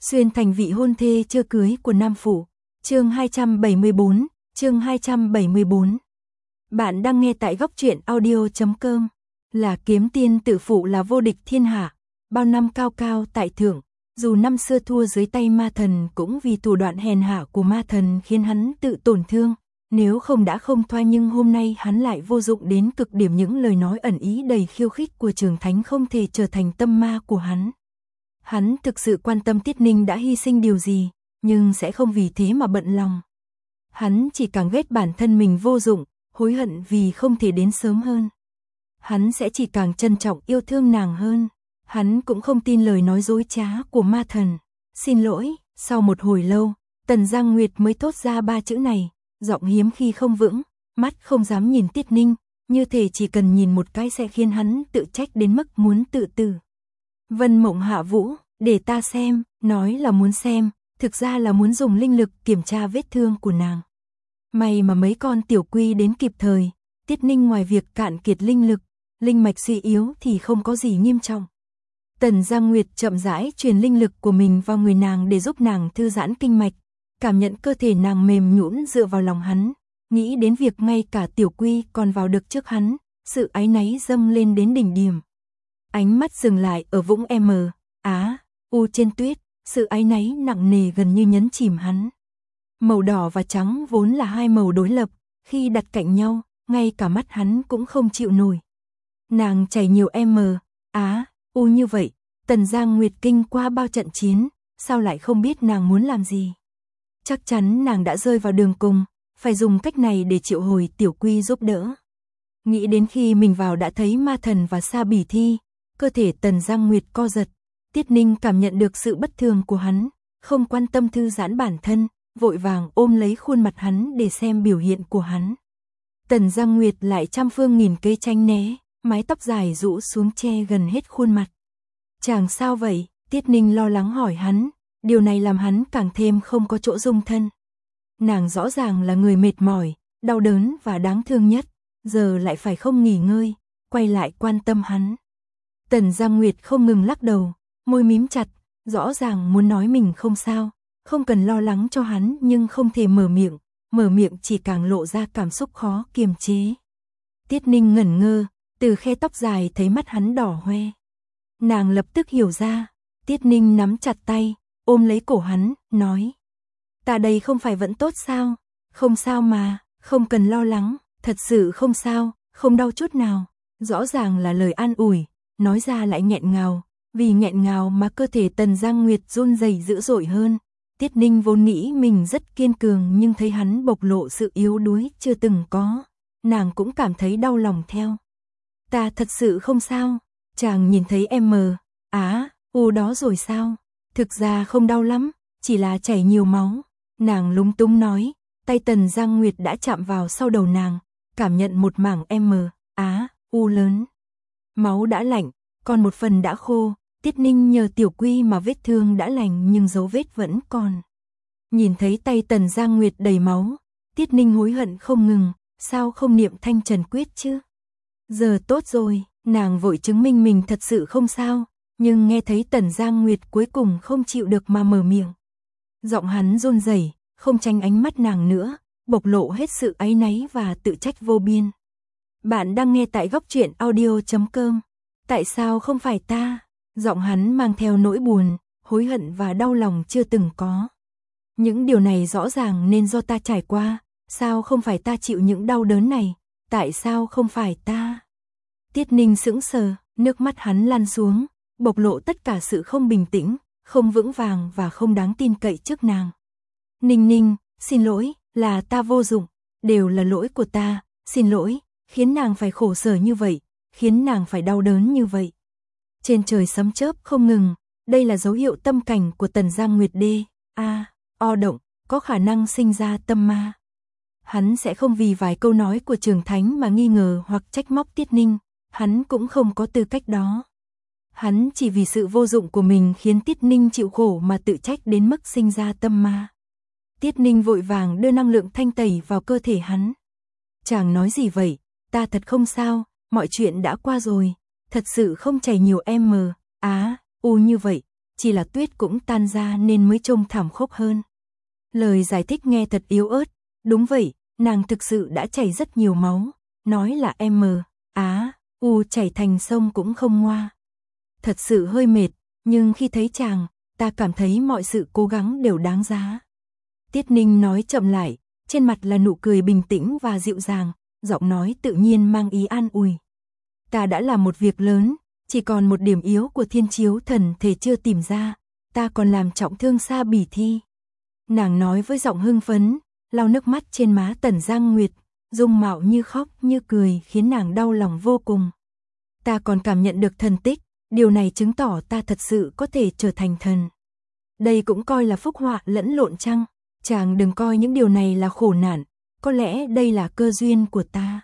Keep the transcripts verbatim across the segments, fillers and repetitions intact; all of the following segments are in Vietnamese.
xuyên thành vị hôn thê chưa cưới của Nam Phủ. Chương hai trăm bảy mươi bốn, chương hai trăm bảy mươi bốn. Bạn đang nghe tại góc truyện audio chấm com. Là kiếm tiên tự phụ là vô địch thiên hạ, bao năm cao cao tại thượng, dù năm xưa thua dưới tay ma thần cũng vì thủ đoạn hèn hạ của ma thần khiến hắn tự tổn thương, nếu không đã không thoa, nhưng hôm nay hắn lại vô dụng đến cực điểm, những lời nói ẩn ý đầy khiêu khích của Trường Thánh không thể trở thành tâm ma của hắn. Hắn thực sự quan tâm Tiết Ninh đã hy sinh điều gì, nhưng sẽ không vì thế mà bận lòng. Hắn chỉ càng ghét bản thân mình vô dụng, hối hận vì không thể đến sớm hơn. Hắn sẽ chỉ càng trân trọng yêu thương nàng hơn. Hắn cũng không tin lời nói dối trá của ma thần. Xin lỗi, sau một hồi lâu, Tần Giang Nguyệt mới thốt ra ba chữ này, giọng hiếm khi không vững, mắt không dám nhìn Tiết Ninh, như thể chỉ cần nhìn một cái sẽ khiến hắn tự trách đến mức muốn tự tử. Vân Mộng Hạ Vũ, để ta xem, nói là muốn xem, thực ra là muốn dùng linh lực kiểm tra vết thương của nàng. May mà mấy con tiểu quy đến kịp thời, Tiết Ninh ngoài việc cạn kiệt linh lực, linh mạch suy yếu thì không có gì nghiêm trọng. Tần Giang Nguyệt chậm rãi truyền linh lực của mình vào người nàng để giúp nàng thư giãn kinh mạch, cảm nhận cơ thể nàng mềm nhũn dựa vào lòng hắn, nghĩ đến việc ngay cả tiểu quy còn vào được trước hắn, sự áy náy dâng lên đến đỉnh điểm. Ánh mắt dừng lại ở vũng M, Á, U trên tuyết, sự áy náy nặng nề gần như nhấn chìm hắn. Màu đỏ và trắng vốn là hai màu đối lập, khi đặt cạnh nhau, ngay cả mắt hắn cũng không chịu nổi. Nàng chảy nhiều M, Á, U như vậy, Tần Giang Nguyệt kinh qua bao trận chiến, sao lại không biết nàng muốn làm gì. Chắc chắn nàng đã rơi vào đường cùng, phải dùng cách này để triệu hồi tiểu quy giúp đỡ. Nghĩ đến khi mình vào đã thấy ma thần và Sa Bỉ Thi, cơ thể Tần Giang Nguyệt co giật. Tiết Ninh cảm nhận được sự bất thường của hắn, không quan tâm thư giãn bản thân, vội vàng ôm lấy khuôn mặt hắn để xem biểu hiện của hắn. Tần Giang Nguyệt lại trăm phương nghìn kế tránh né, mái tóc dài rũ xuống che gần hết khuôn mặt. Chàng sao vậy? Tiết Ninh lo lắng hỏi hắn, điều này làm hắn càng thêm không có chỗ dung thân. Nàng rõ ràng là người mệt mỏi, đau đớn và đáng thương nhất, giờ lại phải không nghỉ ngơi, quay lại quan tâm hắn. Tần Giang Nguyệt không ngừng lắc đầu, môi mím chặt, rõ ràng muốn nói mình không sao, không cần lo lắng cho hắn nhưng không thể mở miệng, mở miệng chỉ càng lộ ra cảm xúc khó kiềm chế. Tiết Ninh ngẩn ngơ, từ khe tóc dài thấy mắt hắn đỏ hoe. Nàng lập tức hiểu ra, Tiết Ninh nắm chặt tay, ôm lấy cổ hắn, nói. Ta đây không phải vẫn tốt sao? Không sao mà, không cần lo lắng, thật sự không sao, không đau chút nào. Rõ ràng là lời an ủi, nói ra lại nghẹn ngào, vì nghẹn ngào mà cơ thể Tần Giang Nguyệt run rẩy dữ dội hơn. Tiết Ninh vốn nghĩ mình rất kiên cường nhưng thấy hắn bộc lộ sự yếu đuối chưa từng có, nàng cũng cảm thấy đau lòng theo. Ta thật sự không sao, chàng nhìn thấy M, Á, U đó rồi sao? Thực ra không đau lắm, chỉ là chảy nhiều máu. Nàng lúng túng nói, tay Tần Giang Nguyệt đã chạm vào sau đầu nàng, cảm nhận một mảng M, Á, U lớn. Máu đã lạnh, còn một phần đã khô. Tiết Ninh nhờ tiểu quy mà vết thương đã lành nhưng dấu vết vẫn còn. Nhìn thấy tay Tần Giang Nguyệt đầy máu, Tiết Ninh hối hận không ngừng, sao không niệm Thanh Trần Quyết chứ? Giờ tốt rồi, nàng vội chứng minh mình thật sự không sao, nhưng nghe thấy Tần Giang Nguyệt cuối cùng không chịu được mà mở miệng. Giọng hắn run rẩy, không tránh ánh mắt nàng nữa, bộc lộ hết sự áy náy và tự trách vô biên. Bạn đang nghe tại góc truyện audio chấm com. Tại sao không phải ta? Giọng hắn mang theo nỗi buồn, hối hận và đau lòng chưa từng có. Những điều này rõ ràng nên do ta trải qua, sao không phải ta chịu những đau đớn này, tại sao không phải ta? Tiết Ninh sững sờ, nước mắt hắn lăn xuống, bộc lộ tất cả sự không bình tĩnh, không vững vàng và không đáng tin cậy trước nàng. Ninh Ninh, xin lỗi, là ta vô dụng, đều là lỗi của ta, xin lỗi, khiến nàng phải khổ sở như vậy, khiến nàng phải đau đớn như vậy. Trên trời sấm chớp không ngừng, đây là dấu hiệu tâm cảnh của Tần Giang Nguyệt D, A, O động, có khả năng sinh ra tâm ma. Hắn sẽ không vì vài câu nói của Trường Thánh mà nghi ngờ hoặc trách móc Tiết Ninh, hắn cũng không có tư cách đó. Hắn chỉ vì sự vô dụng của mình khiến Tiết Ninh chịu khổ mà tự trách đến mức sinh ra tâm ma. Tiết Ninh vội vàng đưa năng lượng thanh tẩy vào cơ thể hắn. Chàng nói gì vậy, ta thật không sao, mọi chuyện đã qua rồi, thật sự không chảy nhiều M, Á, U như vậy, chỉ là tuyết cũng tan ra nên mới trông thảm khốc hơn. Lời giải thích nghe thật yếu ớt, đúng vậy, nàng thực sự đã chảy rất nhiều máu, nói là M, á, U chảy thành sông cũng không ngoa. Thật sự hơi mệt, nhưng khi thấy chàng, ta cảm thấy mọi sự cố gắng đều đáng giá. Tiết Ninh nói chậm lại, trên mặt là nụ cười bình tĩnh và dịu dàng, giọng nói tự nhiên mang ý an ủi. Ta đã làm một việc lớn, chỉ còn một điểm yếu của thiên chiếu thần thể chưa tìm ra, ta còn làm trọng thương Sa Bỉ Thi. Nàng nói với giọng hưng phấn, lau nước mắt trên má Tần Giang Nguyệt, dung mạo như khóc như cười khiến nàng đau lòng vô cùng. Ta còn cảm nhận được thần tích, điều này chứng tỏ ta thật sự có thể trở thành thần. Đây cũng coi là phúc họa lẫn lộn chăng? Chàng đừng coi những điều này là khổ nạn, có lẽ đây là cơ duyên của ta.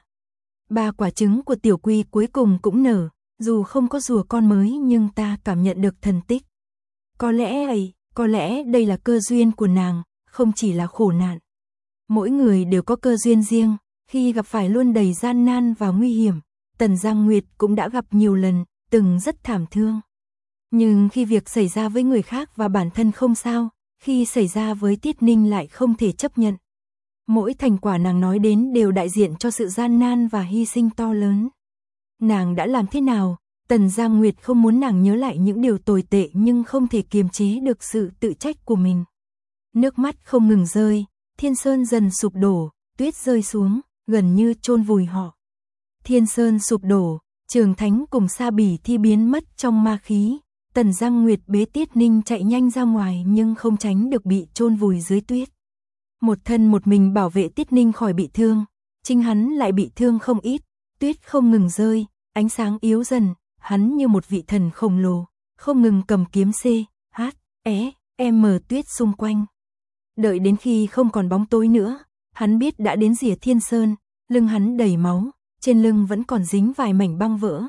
Ba quả trứng của Tiểu Quy cuối cùng cũng nở, dù không có rùa con mới nhưng ta cảm nhận được thần tích. Có lẽ ấy, có lẽ đây là cơ duyên của nàng, không chỉ là khổ nạn. Mỗi người đều có cơ duyên riêng, khi gặp phải luôn đầy gian nan và nguy hiểm, Tần Giang Nguyệt cũng đã gặp nhiều lần, từng rất thảm thương. Nhưng khi việc xảy ra với người khác và bản thân không sao, khi xảy ra với Tiết Ninh lại không thể chấp nhận. Mỗi thành quả nàng nói đến đều đại diện cho sự gian nan và hy sinh to lớn. Nàng đã làm thế nào? Tần Giang Nguyệt không muốn nàng nhớ lại những điều tồi tệ nhưng không thể kiềm chế được sự tự trách của mình. Nước mắt không ngừng rơi, Thiên Sơn dần sụp đổ, tuyết rơi xuống, gần như chôn vùi họ. Thiên Sơn sụp đổ, Trường Thánh cùng Sa Bỉ Thi biến mất trong ma khí. Tần Giang Nguyệt bế Tiết Ninh chạy nhanh ra ngoài nhưng không tránh được bị chôn vùi dưới tuyết. Một thân một mình bảo vệ Tiết Ninh khỏi bị thương, chính hắn lại bị thương không ít, tuyết không ngừng rơi, ánh sáng yếu dần, hắn như một vị thần khổng lồ, không ngừng cầm kiếm C, H, E, M tuyết xung quanh. Đợi đến khi không còn bóng tối nữa, hắn biết đã đến rìa Thiên Sơn, lưng hắn đầy máu, trên lưng vẫn còn dính vài mảnh băng vỡ.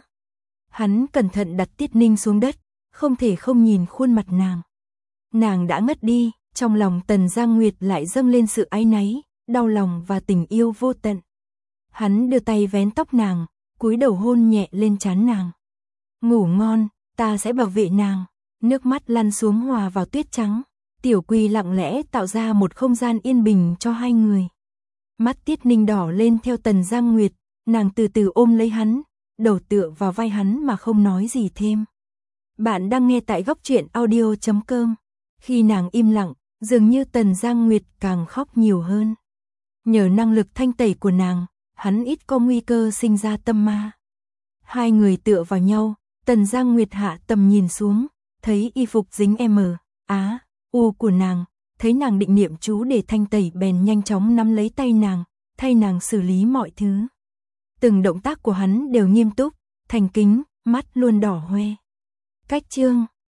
Hắn cẩn thận đặt Tiết Ninh xuống đất, không thể không nhìn khuôn mặt nàng. Nàng đã ngất đi, trong lòng Tần Giang Nguyệt lại dâng lên sự áy náy, đau lòng và tình yêu vô tận. Hắn đưa tay vén tóc nàng, cúi đầu hôn nhẹ lên trán nàng. Ngủ ngon, ta sẽ bảo vệ nàng. Nước mắt lăn xuống hòa vào tuyết trắng. Tiểu Quy lặng lẽ tạo ra một không gian yên bình cho hai người. Mắt Tiết Ninh đỏ lên theo Tần Giang Nguyệt, nàng từ từ ôm lấy hắn, đầu tựa vào vai hắn mà không nói gì thêm. Bạn đang nghe tại góc truyện audio chấm com. Khi nàng im lặng, dường như Tần Giang Nguyệt càng khóc nhiều hơn. Nhờ năng lực thanh tẩy của nàng, hắn ít có nguy cơ sinh ra tâm ma. Hai người tựa vào nhau, Tần Giang Nguyệt hạ tầm nhìn xuống, thấy y phục dính M, Á, U của nàng, thấy nàng định niệm chú để thanh tẩy bèn nhanh chóng nắm lấy tay nàng, thay nàng xử lý mọi thứ. Từng động tác của hắn đều nghiêm túc, thành kính, mắt luôn đỏ hoe. Cách chương